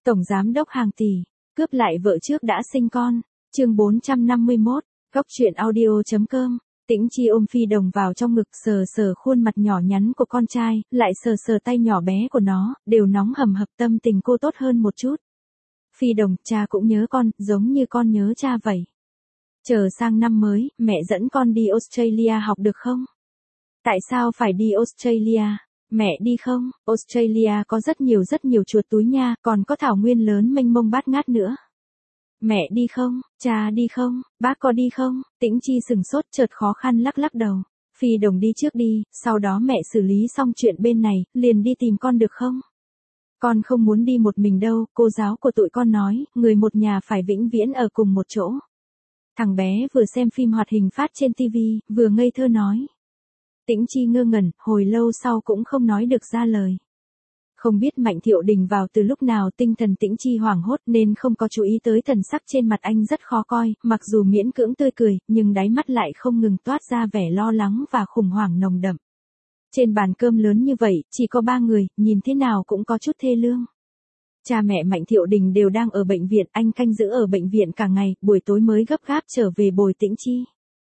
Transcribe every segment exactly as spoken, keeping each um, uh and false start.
Tổng giám đốc hàng tỷ, cướp lại vợ trước đã sinh con. Chương bốn trăm năm mươi mốt, Góc truyện audio chấm com. Tĩnh Chi ôm Phi Đồng vào trong ngực, sờ sờ khuôn mặt nhỏ nhắn của con trai, lại sờ sờ tay nhỏ bé của nó, đều nóng hầm hập. Tâm tình cô tốt hơn một chút. Phi Đồng, cha cũng nhớ con, giống như con nhớ cha vậy. Chờ sang năm mới, mẹ dẫn con đi Australia học được không? Tại sao phải đi Australia? Mẹ đi không? Australia có rất nhiều rất nhiều chuột túi nha, còn có thảo nguyên lớn mênh mông bát ngát nữa. Mẹ đi không? Cha đi không? Bác có đi không? Tĩnh Chi sừng sốt, chợt khó khăn lắc lắc đầu. Phi Đồng đi trước đi, sau đó mẹ xử lý xong chuyện bên này, liền đi tìm con được không? Con không muốn đi một mình đâu, cô giáo của tụi con nói, người một nhà phải vĩnh viễn ở cùng một chỗ. Thằng bé vừa xem phim hoạt hình phát trên tivi, vừa ngây thơ nói. Tĩnh Chi ngơ ngẩn, hồi lâu sau cũng không nói được ra lời. Không biết Mạnh Thiệu Đình vào từ lúc nào, tinh thần Tĩnh Chi hoảng hốt nên không có chú ý tới thần sắc trên mặt anh rất khó coi, mặc dù miễn cưỡng tươi cười, nhưng đáy mắt lại không ngừng toát ra vẻ lo lắng và khủng hoảng nồng đậm. Trên bàn cơm lớn như vậy, chỉ có ba người, nhìn thế nào cũng có chút thê lương. Cha mẹ Mạnh Thiệu Đình đều đang ở bệnh viện, anh canh giữ ở bệnh viện cả ngày, buổi tối mới gấp gáp trở về bồi Tĩnh Chi.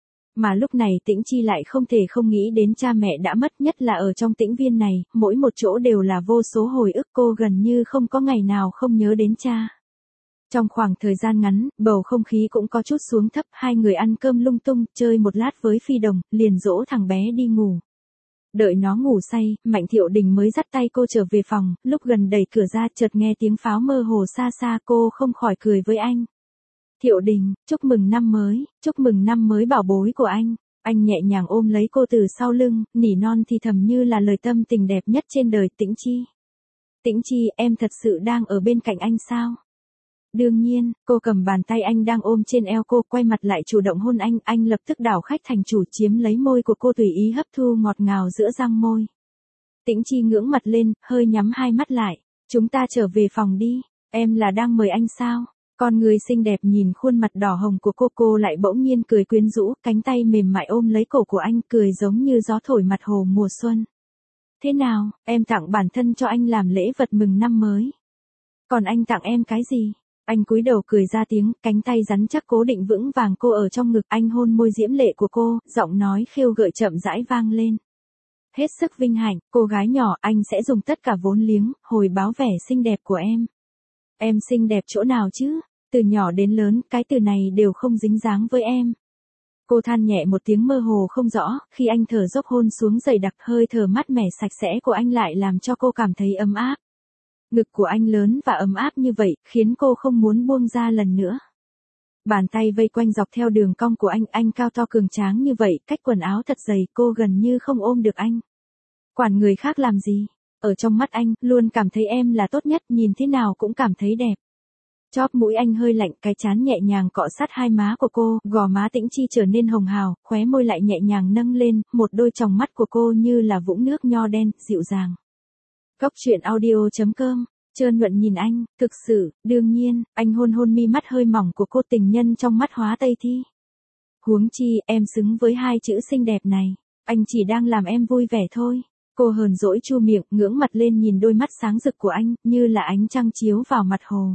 Mà lúc này Tĩnh Chi lại không thể không nghĩ đến cha mẹ đã mất, nhất là ở trong tĩnh viên này, mỗi một chỗ đều là vô số hồi ức, cô gần như không có ngày nào không nhớ đến cha. Trong khoảng thời gian ngắn, bầu không khí cũng có chút xuống thấp, hai người ăn cơm lung tung, chơi một lát với Phi Đồng, liền dỗ thằng bé đi ngủ. Đợi nó ngủ say, Mạnh Thiệu Đình mới dắt tay cô trở về phòng, lúc gần đẩy cửa ra chợt nghe tiếng pháo mơ hồ xa xa, cô không khỏi cười với anh. Thiệu Đình, chúc mừng năm mới, chúc mừng năm mới bảo bối của anh. Anh nhẹ nhàng ôm lấy cô từ sau lưng, nỉ non thì thầm như là lời tâm tình đẹp nhất trên đời. Tĩnh Chi. Tĩnh Chi, em thật sự đang ở bên cạnh anh sao? Đương nhiên, cô cầm bàn tay anh đang ôm trên eo cô, quay mặt lại chủ động hôn anh, anh lập tức đảo khách thành chủ, chiếm lấy môi của cô, tùy ý hấp thu ngọt ngào giữa răng môi. Tĩnh Chi ngưỡng mặt lên, hơi nhắm hai mắt lại. Chúng ta trở về phòng đi, em là đang mời anh sao? Con người xinh đẹp nhìn khuôn mặt đỏ hồng của cô, cô lại bỗng nhiên cười quyến rũ, cánh tay mềm mại ôm lấy cổ của anh, cười giống như gió thổi mặt hồ mùa xuân. Thế nào, em tặng bản thân cho anh làm lễ vật mừng năm mới. Còn anh tặng em cái gì? Anh cúi đầu cười ra tiếng, cánh tay rắn chắc cố định vững vàng cô ở trong ngực, anh hôn môi diễm lệ của cô, giọng nói khêu gợi chậm rãi vang lên. Hết sức vinh hạnh, cô gái nhỏ, anh sẽ dùng tất cả vốn liếng, hồi báo vẻ xinh đẹp của em. Em xinh đẹp chỗ nào chứ? Từ nhỏ đến lớn, cái từ này đều không dính dáng với em. Cô than nhẹ một tiếng mơ hồ không rõ, khi anh thở dốc hôn xuống dày đặc, hơi thở mát mẻ sạch sẽ của anh lại làm cho cô cảm thấy ấm áp. Ngực của anh lớn và ấm áp như vậy, khiến cô không muốn buông ra lần nữa. Bàn tay vây quanh dọc theo đường cong của anh, anh cao to cường tráng như vậy, cách quần áo thật dày, cô gần như không ôm được anh. Quản người khác làm gì? Ở trong mắt anh, luôn cảm thấy em là tốt nhất, nhìn thế nào cũng cảm thấy đẹp. Chóp mũi anh hơi lạnh, cái trán nhẹ nhàng cọ sát hai má của cô, gò má Tĩnh Chi trở nên hồng hào, khóe môi lại nhẹ nhàng nâng lên, một đôi tròng mắt của cô như là vũng nước nho đen, dịu dàng. Góc truyện audio chấm com, trơn nhuận nhìn anh, thực sự, đương nhiên, anh hôn hôn mi mắt hơi mỏng của cô, tình nhân trong mắt hóa tây thi. Huống chi, em xứng với hai chữ xinh đẹp này, anh chỉ đang làm em vui vẻ thôi. Cô hờn dỗi chu miệng, ngưỡng mặt lên nhìn đôi mắt sáng rực của anh, như là ánh trăng chiếu vào mặt hồ.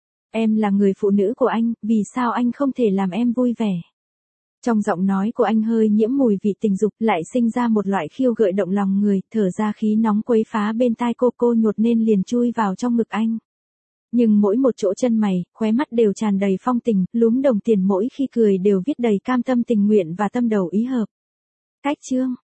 Em là người phụ nữ của anh, vì sao anh không thể làm em vui vẻ? Trong giọng nói của anh hơi nhiễm mùi vị tình dục, lại sinh ra một loại khiêu gợi động lòng người, thở ra khí nóng quấy phá bên tai cô, cô nhột nên liền chui vào trong ngực anh. Nhưng mỗi một chỗ chân mày, khóe mắt đều tràn đầy phong tình, lúm đồng tiền mỗi khi cười đều viết đầy cam tâm tình nguyện và tâm đầu ý hợp. Cách chương,